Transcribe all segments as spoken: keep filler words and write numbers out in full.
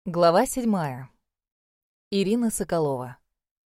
Глава седьмая. Ирина Соколова.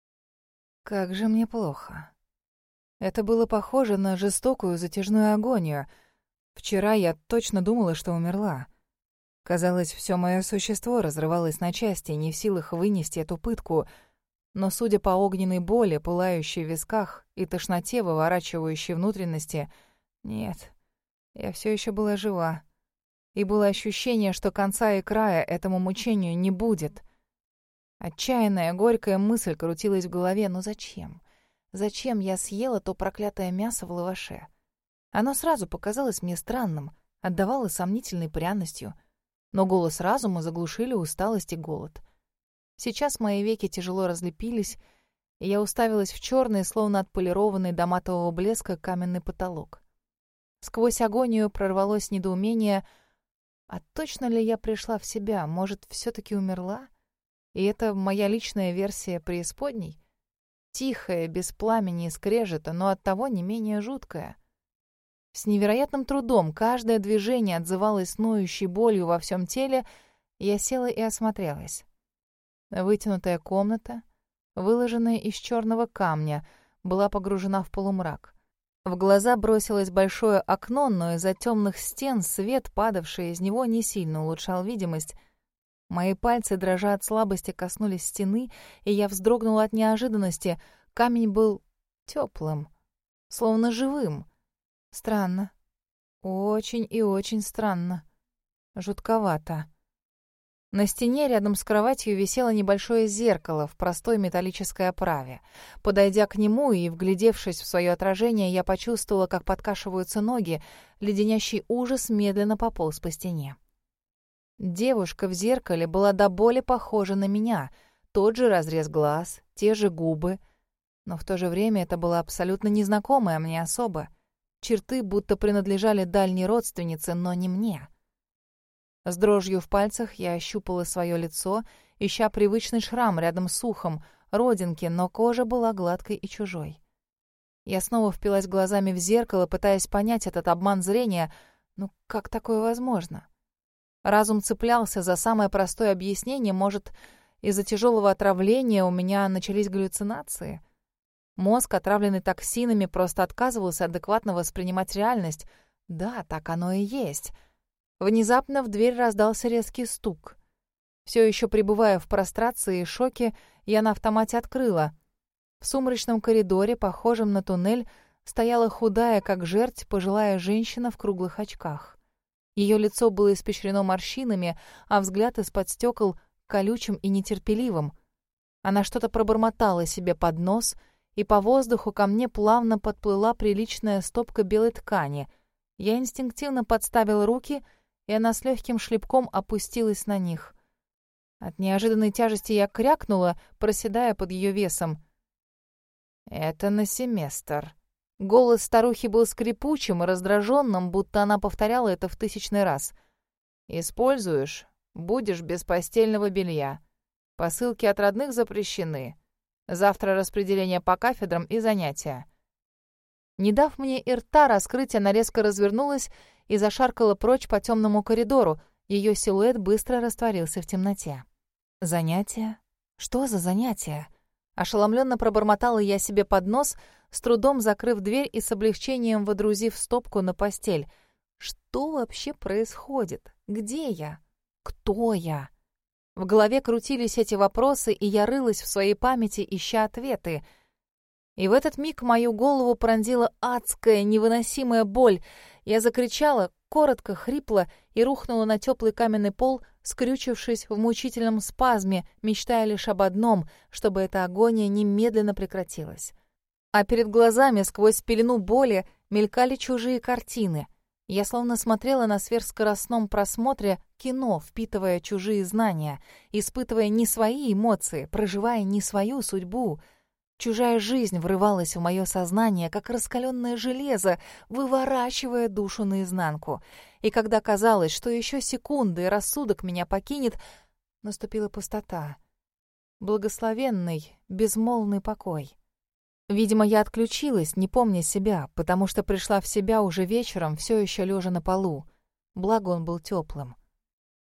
Как же мне плохо. Это было похоже на жестокую затяжную агонию. Вчера я точно думала, что умерла. Казалось, все мое существо разрывалось на части, не в силах вынести эту пытку. Но, судя по огненной боли, пылающей в висках, и тошноте, выворачивающей внутренности, нет, я все еще была жива. И было ощущение, что конца и края этому мучению не будет. Отчаянная, горькая мысль крутилась в голове. Но зачем? Зачем я съела то проклятое мясо в лаваше? Оно сразу показалось мне странным, отдавало сомнительной пряностью. Но голос разума заглушили усталость и голод. Сейчас мои веки тяжело разлепились, и я уставилась в черный, словно отполированный до матового блеска, каменный потолок. Сквозь агонию прорвалось недоумение. А точно ли я пришла в себя? Может, все-таки умерла? И это моя личная версия преисподней? Тихая, без пламени и скрежета, но оттого не менее жуткая. С невероятным трудом каждое движение отзывалось ноющей болью во всем теле, я села и осмотрелась. Вытянутая комната, выложенная из черного камня, была погружена в полумрак. В глаза бросилось большое окно, но из-за темных стен свет, падавший из него, не сильно улучшал видимость. Мои пальцы, дрожа от слабости, коснулись стены, и я вздрогнула от неожиданности. Камень был теплым, словно живым. Странно. Очень и очень странно. Жутковато. На стене рядом с кроватью висело небольшое зеркало в простой металлической оправе. Подойдя к нему и вглядевшись в свое отражение, я почувствовала, как подкашиваются ноги, леденящий ужас медленно пополз по стене. Девушка в зеркале была до боли похожа на меня. Тот же разрез глаз, те же губы. Но в то же время это была абсолютно незнакомая мне особа. Черты будто принадлежали дальней родственнице, но не мне. С дрожью в пальцах я ощупала свое лицо, ища привычный шрам рядом с ухом, родинки, но кожа была гладкой и чужой. Я снова впилась глазами в зеркало, пытаясь понять этот обман зрения. Ну как такое возможно? Разум цеплялся за самое простое объяснение. Может, из-за тяжелого отравления у меня начались галлюцинации? Мозг, отравленный токсинами, просто отказывался адекватно воспринимать реальность. Да, так оно и есть. Внезапно в дверь раздался резкий стук. Все еще пребывая в прострации и шоке, я на автомате открыла. В сумрачном коридоре, похожем на туннель, стояла худая, как жерть, пожилая женщина в круглых очках. Ее лицо было испещрено морщинами, а взгляд из-под стекол колючим и нетерпеливым. Она что-то пробормотала себе под нос, и по воздуху ко мне плавно подплыла приличная стопка белой ткани. Я инстинктивно подставила руки, и она с легким шлепком опустилась на них. От неожиданной тяжести я крякнула, проседая под ее весом. «Это на семестр». Голос старухи был скрипучим и раздраженным, будто она повторяла это в тысячный раз. «Используешь — будешь без постельного белья. Посылки от родных запрещены. Завтра распределение по кафедрам и занятия». Не дав мне и рта раскрыть, она резко развернулась и зашаркала прочь по темному коридору. Ее силуэт быстро растворился в темноте. «Занятия? Что за занятия?» Ошеломленно пробормотала я себе под нос, с трудом закрыв дверь и с облегчением водрузив стопку на постель. «Что вообще происходит? Где я? Кто я?» В голове крутились эти вопросы, и я рылась в своей памяти, ища ответы. И в этот миг мою голову пронзила адская, невыносимая боль. Я закричала, коротко, хрипло, и рухнула на теплый каменный пол, скрючившись в мучительном спазме, мечтая лишь об одном, чтобы эта агония немедленно прекратилась. А перед глазами, сквозь пелену боли, мелькали чужие картины. Я словно смотрела на сверхскоростном просмотре кино, впитывая чужие знания, испытывая не свои эмоции, проживая не свою судьбу. Чужая жизнь врывалась в мое сознание, как раскаленное железо, выворачивая душу наизнанку. И когда казалось, что еще секунды, и рассудок меня покинет, наступила пустота. Благословенный, безмолвный покой. Видимо, я отключилась, не помня себя, потому что пришла в себя уже вечером, все еще лежа на полу. Благо он был теплым.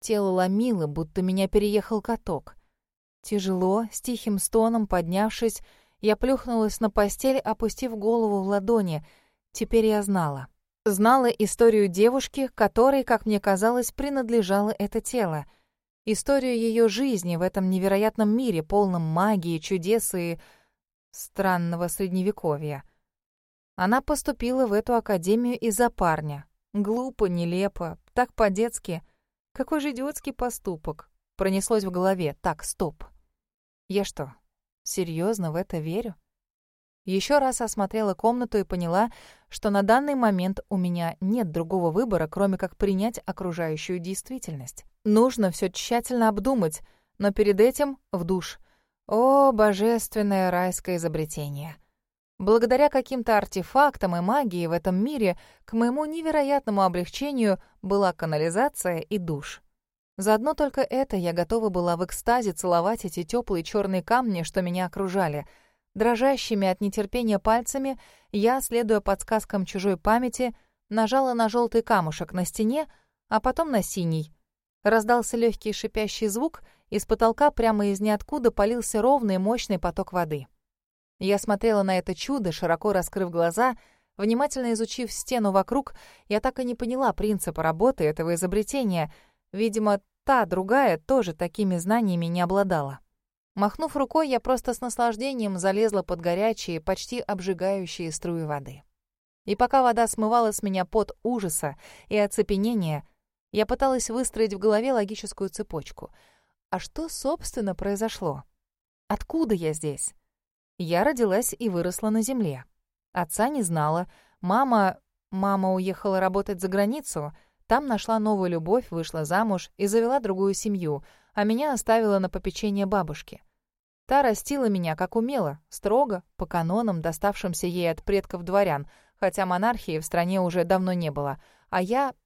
Тело ломило, будто меня переехал каток. Тяжело, с тихим стоном поднявшись, я плюхнулась на постель, опустив голову в ладони. Теперь я знала. Знала историю девушки, которой, как мне казалось, принадлежало это тело. Историю ее жизни в этом невероятном мире, полном магии, чудес и странного средневековья. Она поступила в эту академию из-за парня. Глупо, нелепо, так по-детски. Какой же идиотский поступок. Пронеслось в голове. Так, стоп. Я что, серьезно в это верю? Еще раз осмотрела комнату и поняла, что на данный момент у меня нет другого выбора, кроме как принять окружающую действительность. Нужно все тщательно обдумать, но перед этим в душ. О, божественное райское изобретение! Благодаря каким-то артефактам и магии в этом мире к моему невероятному облегчению была канализация и душ. Заодно только это я готова была в экстазе целовать эти теплые черные камни, что меня окружали. Дрожащими от нетерпения пальцами я, следуя подсказкам чужой памяти, нажала на желтый камушек на стене, а потом на синий. Раздался легкий шипящий звук, из потолка прямо из ниоткуда полился ровный мощный поток воды. Я смотрела на это чудо, широко раскрыв глаза. Внимательно изучив стену вокруг, я так и не поняла принципа работы этого изобретения. Видимо, та, другая, тоже такими знаниями не обладала. Махнув рукой, я просто с наслаждением залезла под горячие, почти обжигающие струи воды. И пока вода смывала с меня пот ужаса и оцепенения, я пыталась выстроить в голове логическую цепочку. А что, собственно, произошло? Откуда я здесь? Я родилась и выросла на земле. Отца не знала. Мама... Мама уехала работать за границу. Там нашла новую любовь, вышла замуж и завела другую семью, а меня оставила на попечение бабушки. Та растила меня, как умела, строго, по канонам, доставшимся ей от предков дворян, хотя монархии в стране уже давно не было. А я...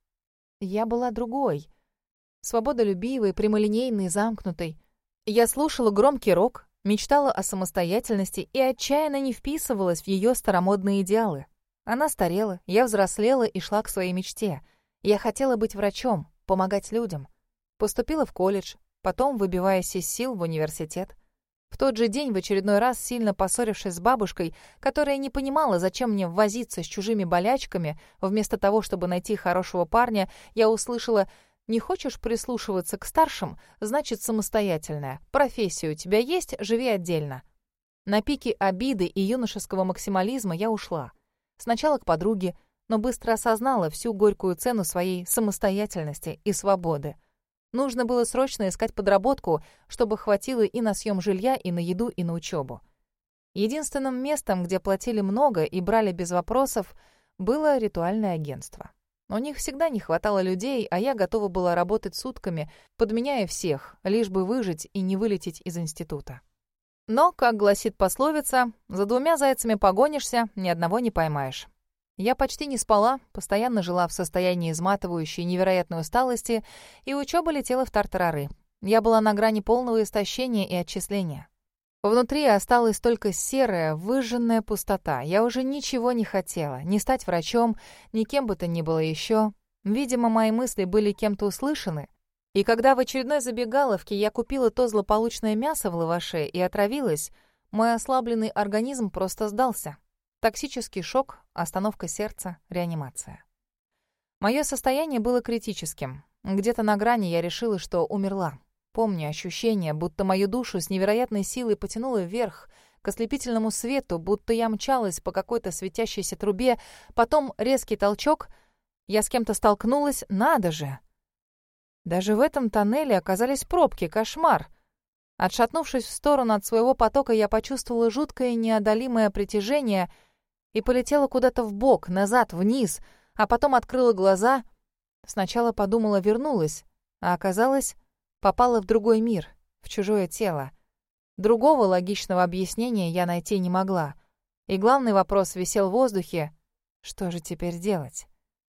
я была другой. Свободолюбивой, прямолинейной, замкнутой. Я слушала громкий рок, мечтала о самостоятельности и отчаянно не вписывалась в ее старомодные идеалы. Она старела, я взрослела и шла к своей мечте. Я хотела быть врачом, помогать людям. Поступила в колледж, потом, выбиваясь из сил, в университет. В тот же день, в очередной раз, сильно поссорившись с бабушкой, которая не понимала, зачем мне возиться с чужими болячками, вместо того, чтобы найти хорошего парня, я услышала: «Не хочешь прислушиваться к старшим? Значит, самостоятельная. Профессия у тебя есть, живи отдельно». На пике обиды и юношеского максимализма я ушла. Сначала к подруге, но быстро осознала всю горькую цену своей самостоятельности и свободы. Нужно было срочно искать подработку, чтобы хватило и на съем жилья, и на еду, и на учебу. Единственным местом, где платили много и брали без вопросов, было ритуальное агентство. У них всегда не хватало людей, а я готова была работать сутками, подменяя всех, лишь бы выжить и не вылететь из института. Но, как гласит пословица, за двумя зайцами погонишься, ни одного не поймаешь. Я почти не спала, постоянно жила в состоянии изматывающей невероятной усталости, и учеба летела в тартарары. Я была на грани полного истощения и отчисления. Внутри осталась только серая, выжженная пустота. Я уже ничего не хотела, ни стать врачом, ни кем бы то ни было еще. Видимо, мои мысли были кем-то услышаны. И когда в очередной забегаловке я купила то злополучное мясо в лаваше и отравилась, мой ослабленный организм просто сдался. Токсический шок, остановка сердца, реанимация. Мое состояние было критическим. Где-то на грани я решила, что умерла. Помню ощущение, будто мою душу с невероятной силой потянуло вверх, к ослепительному свету, будто я мчалась по какой-то светящейся трубе, потом резкий толчок, я с кем-то столкнулась, надо же! Даже в этом тоннеле оказались пробки, кошмар! Отшатнувшись в сторону от своего потока, я почувствовала жуткое неодолимое притяжение и полетела куда-то вбок, назад, вниз, а потом открыла глаза. Сначала подумала, вернулась, а оказалось, попала в другой мир, в чужое тело. Другого логичного объяснения я найти не могла. И главный вопрос висел в воздухе: что же теперь делать?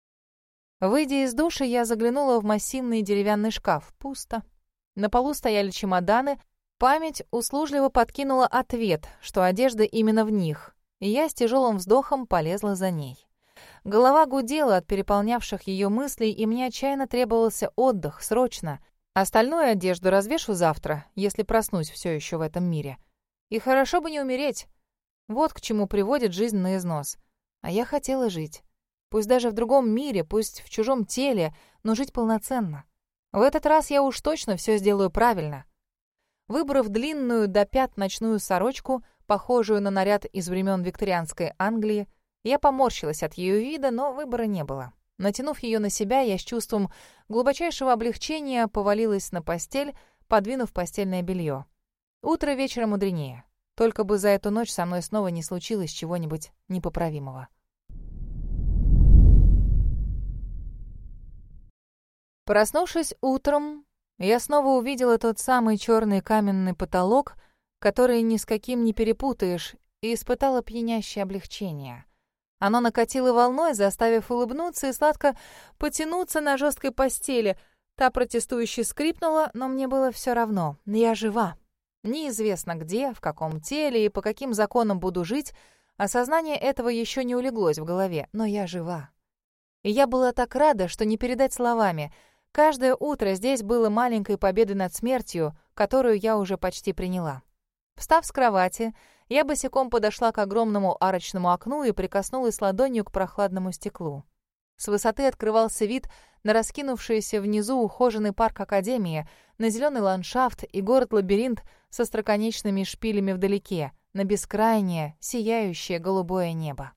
Выйдя из души, я заглянула в массивный деревянный шкаф. Пусто. На полу стояли чемоданы. Память услужливо подкинула ответ, что одежда именно в них, и я с тяжелым вздохом полезла за ней. Голова гудела от переполнявших ее мыслей, и мне отчаянно требовался отдых, срочно. Остальную одежду развешу завтра, если проснусь все еще в этом мире. И хорошо бы не умереть. Вот к чему приводит жизнь на износ. А я хотела жить. Пусть даже в другом мире, пусть в чужом теле, но жить полноценно. В этот раз я уж точно все сделаю правильно. Выбрав длинную до пят ночную сорочку, похожую на наряд из времен викторианской Англии, я поморщилась от ее вида, но выбора не было. Натянув ее на себя, я с чувством глубочайшего облегчения повалилась на постель, подвинув постельное белье. Утро вечера мудренее. Только бы за эту ночь со мной снова не случилось чего-нибудь непоправимого. Проснувшись утром, я снова увидела тот самый черный каменный потолок, который ни с каким не перепутаешь, и испытала пьянящее облегчение. Оно накатило волной, заставив улыбнуться и сладко потянуться на жесткой постели. Та протестующе скрипнула, но мне было все равно. Я жива. Неизвестно где, в каком теле и по каким законам буду жить. Осознание этого еще не улеглось в голове, но я жива. И я была так рада, что не передать словами. Каждое утро здесь было маленькой победой над смертью, которую я уже почти приняла. Встав с кровати, я босиком подошла к огромному арочному окну и прикоснулась ладонью к прохладному стеклу. С высоты открывался вид на раскинувшийся внизу ухоженный парк Академии, на зеленый ландшафт и город-лабиринт со остроконечными шпилями вдалеке, на бескрайнее, сияющее голубое небо.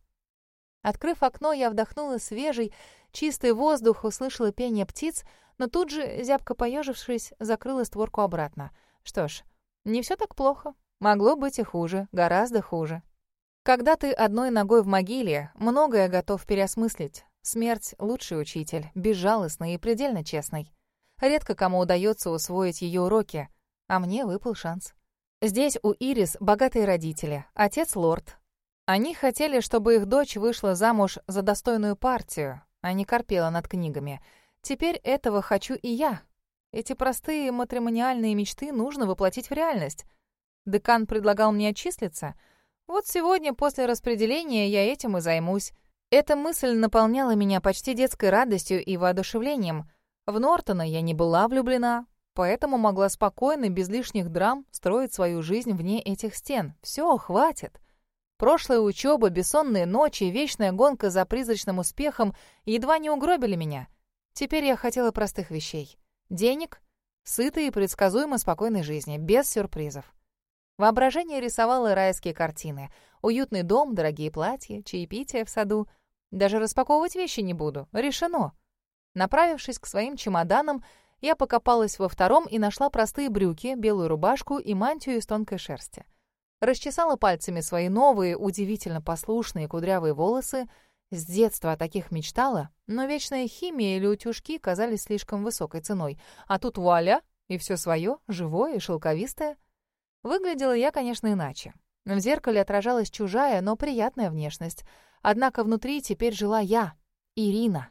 Открыв окно, я вдохнула свежий, чистый воздух, услышала пение птиц, но тут же, зябко поежившись, закрыла створку обратно. Что ж, не все так плохо. Могло быть и хуже, гораздо хуже. Когда ты одной ногой в могиле, многое готов переосмыслить. Смерть — лучший учитель, безжалостный и предельно честный. Редко кому удается усвоить ее уроки, а мне выпал шанс. Здесь у Ирис богатые родители, отец лорд. Они хотели, чтобы их дочь вышла замуж за достойную партию, а не корпела над книгами. Теперь этого хочу и я. Эти простые матримониальные мечты нужно воплотить в реальность. Декан предлагал мне отчислиться. Вот сегодня, после распределения, я этим и займусь. Эта мысль наполняла меня почти детской радостью и воодушевлением. В Нортона я не была влюблена, поэтому могла спокойно, без лишних драм, строить свою жизнь вне этих стен. Все, хватит. Прошлая учеба, бессонные ночи, вечная гонка за призрачным успехом едва не угробили меня. Теперь я хотела простых вещей. Денег, сытой и предсказуемо спокойной жизни, без сюрпризов. Воображение рисовало райские картины. Уютный дом, дорогие платья, чаепитие в саду. Даже распаковывать вещи не буду. Решено. Направившись к своим чемоданам, я покопалась во втором и нашла простые брюки, белую рубашку и мантию из тонкой шерсти. Расчесала пальцами свои новые, удивительно послушные кудрявые волосы. С детства о таких мечтала, но вечная химия или утюжки казались слишком высокой ценой. А тут вуаля, и все свое, живое и шелковистое. Выглядела я, конечно, иначе. В зеркале отражалась чужая, но приятная внешность. Однако внутри теперь жила я, Ирина.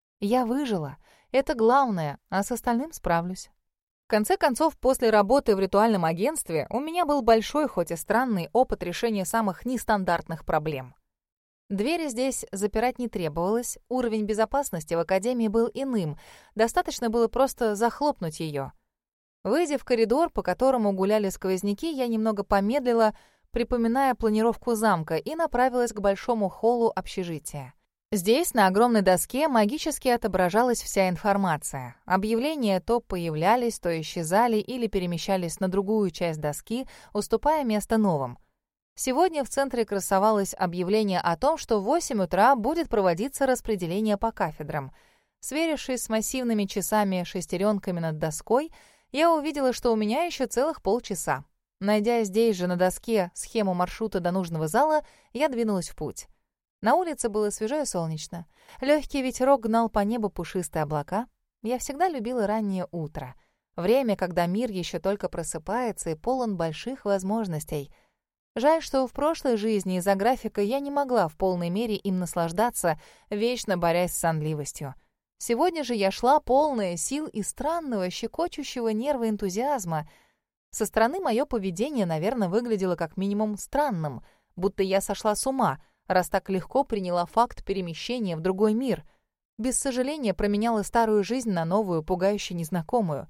Я выжила. Это главное, а с остальным справлюсь. В конце концов, после работы в ритуальном агентстве у меня был большой, хоть и странный, опыт решения самых нестандартных проблем. Двери здесь запирать не требовалось, уровень безопасности в академии был иным, достаточно было просто захлопнуть ее. Выйдя в коридор, по которому гуляли сквозняки, я немного помедлила, припоминая планировку замка, и направилась к большому холлу общежития. Здесь на огромной доске магически отображалась вся информация. Объявления то появлялись, то исчезали или перемещались на другую часть доски, уступая место новым. Сегодня в центре красовалось объявление о том, что в восемь утра будет проводиться распределение по кафедрам. Сверившись с массивными часами-шестеренками над доской, я увидела, что у меня еще целых полчаса. Найдя здесь же на доске схему маршрута до нужного зала, я двинулась в путь. На улице было свежо и солнечно. Легкий ветерок гнал по небу пушистые облака. Я всегда любила раннее утро. Время, когда мир еще только просыпается и полон больших возможностей. Жаль, что в прошлой жизни из-за графика я не могла в полной мере им наслаждаться, вечно борясь с сонливостью. Сегодня же я шла полная сил и странного, щекочущего нервы энтузиазма. Со стороны мое поведение, наверное, выглядело как минимум странным, будто я сошла с ума, раз так легко приняла факт перемещения в другой мир. Без сожаления променяла старую жизнь на новую, пугающе незнакомую.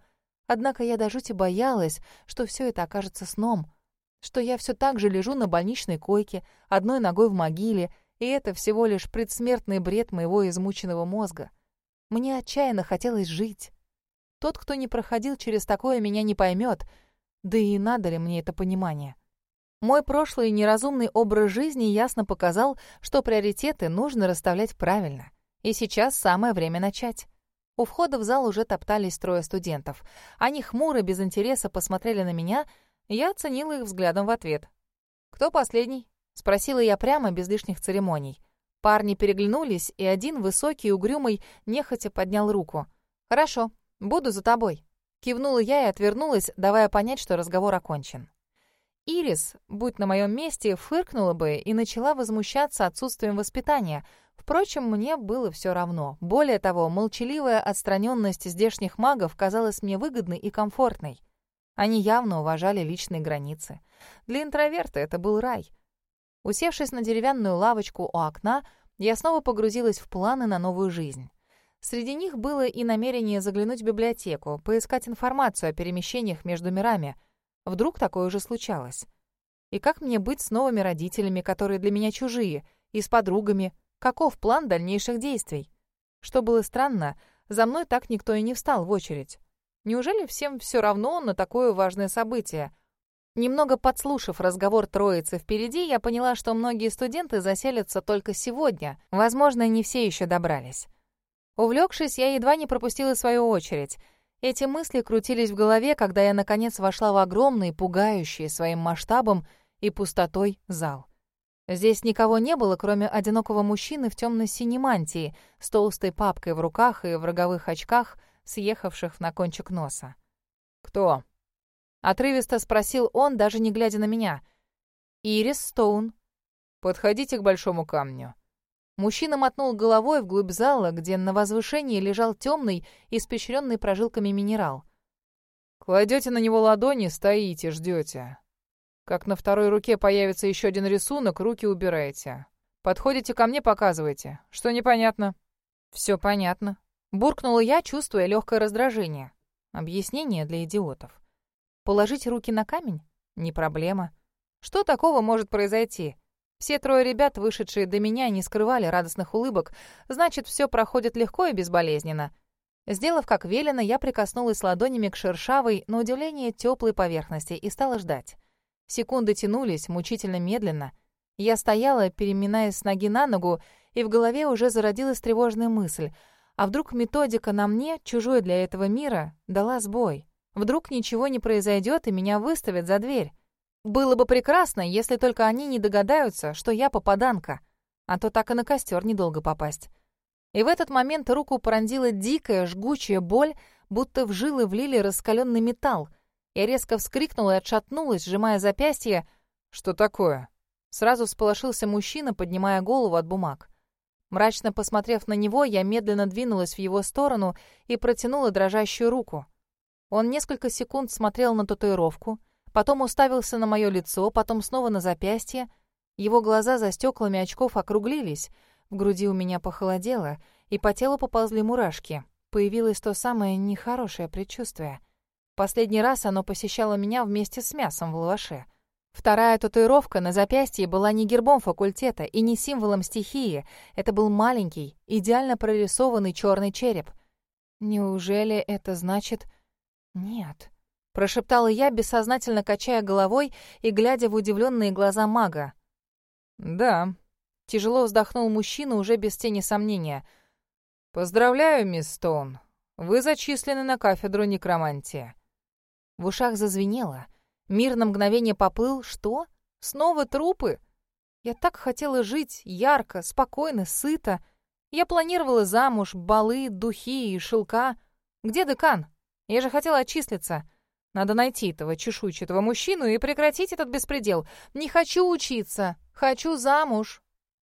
Однако я до жути боялась, что все это окажется сном, что я все так же лежу на больничной койке, одной ногой в могиле, и это всего лишь предсмертный бред моего измученного мозга. Мне отчаянно хотелось жить. Тот, кто не проходил через такое, меня не поймет, да и надо ли мне это понимание. Мой прошлый неразумный образ жизни ясно показал, что приоритеты нужно расставлять правильно. И сейчас самое время начать. У входа в зал уже топтались трое студентов. Они хмуро, без интереса посмотрели на меня, я оценила их взглядом в ответ. «Кто последний?» — спросила я прямо, без лишних церемоний. Парни переглянулись, и один, высокий и угрюмый, нехотя поднял руку. «Хорошо, буду за тобой». Кивнула я и отвернулась, давая понять, что разговор окончен. Ирис, будь на моем месте, фыркнула бы и начала возмущаться отсутствием воспитания. Впрочем, мне было все равно. Более того, молчаливая отстраненность здешних магов казалась мне выгодной и комфортной. Они явно уважали личные границы. Для интроверта это был рай. Усевшись на деревянную лавочку у окна, я снова погрузилась в планы на новую жизнь. Среди них было и намерение заглянуть в библиотеку, поискать информацию о перемещениях между мирами. Вдруг такое уже случалось. И как мне быть с новыми родителями, которые для меня чужие, и с подругами? Каков план дальнейших действий? Что было странно, за мной так никто и не встал в очередь. Неужели всем все равно на такое важное событие? Немного подслушав разговор троицы впереди, я поняла, что многие студенты заселятся только сегодня. Возможно, не все еще добрались. Увлекшись, я едва не пропустила свою очередь. Эти мысли крутились в голове, когда я, наконец, вошла в огромный, пугающий своим масштабом и пустотой зал. Здесь никого не было, кроме одинокого мужчины в темно-синей мантии, с толстой папкой в руках и в роговых очках, съехавших на кончик носа. «Кто?» — отрывисто спросил он, даже не глядя на меня. «Ирис Стоун». «Подходите к большому камню». Мужчина мотнул головой вглубь зала, где на возвышении лежал темный, испещренный прожилками минерал. «Кладете на него ладони, стоите, ждете. Как на второй руке появится еще один рисунок, руки убираете. Подходите ко мне, показывайте. Что непонятно?» «Все понятно», — буркнула я, чувствуя легкое раздражение. Объяснение для идиотов. Положить руки на камень? Не проблема. Что такого может произойти? Все трое ребят, вышедшие до меня, не скрывали радостных улыбок, значит, все проходит легко и безболезненно. Сделав как велено, я прикоснулась ладонями к шершавой, на удивление, теплой поверхности и стала ждать. Секунды тянулись мучительно медленно. Я стояла, переминаясь с ноги на ногу, и в голове уже зародилась тревожная мысль. А вдруг методика на мне, чужой для этого мира, дала сбой? Вдруг ничего не произойдет и меня выставят за дверь? Было бы прекрасно, если только они не догадаются, что я попаданка, а то так и на костер недолго попасть. И в этот момент руку пронзила дикая, жгучая боль, будто в жилы влили раскаленный металл. Я резко вскрикнула и отшатнулась, сжимая запястье. «Что такое?» Сразу всполошился мужчина, поднимая голову от бумаг. Мрачно посмотрев на него, я медленно двинулась в его сторону и протянула дрожащую руку. Он несколько секунд смотрел на татуировку, потом уставился на мое лицо, потом снова на запястье. Его глаза за стеклами очков округлились, в груди у меня похолодело, и по телу поползли мурашки. Появилось то самое нехорошее предчувствие. Последний раз оно посещало меня вместе с мясом в лаваше. Вторая татуировка на запястье была не гербом факультета и не символом стихии. Это был маленький, идеально прорисованный черный череп. Неужели это значит... Нет... Прошептала я, бессознательно качая головой и глядя в удивленные глаза мага. «Да», — тяжело вздохнул мужчина уже без тени сомнения. «Поздравляю, мисс Стоун. Вы зачислены на кафедру некромантии». В ушах зазвенело. Мир на мгновение поплыл. Что? Снова трупы? Я так хотела жить ярко, спокойно, сыто. Я планировала замуж, балы, духи и шелка. Где декан? Я же хотела отчислиться. Надо найти этого чешуйчатого мужчину и прекратить этот беспредел. Не хочу учиться. Хочу замуж.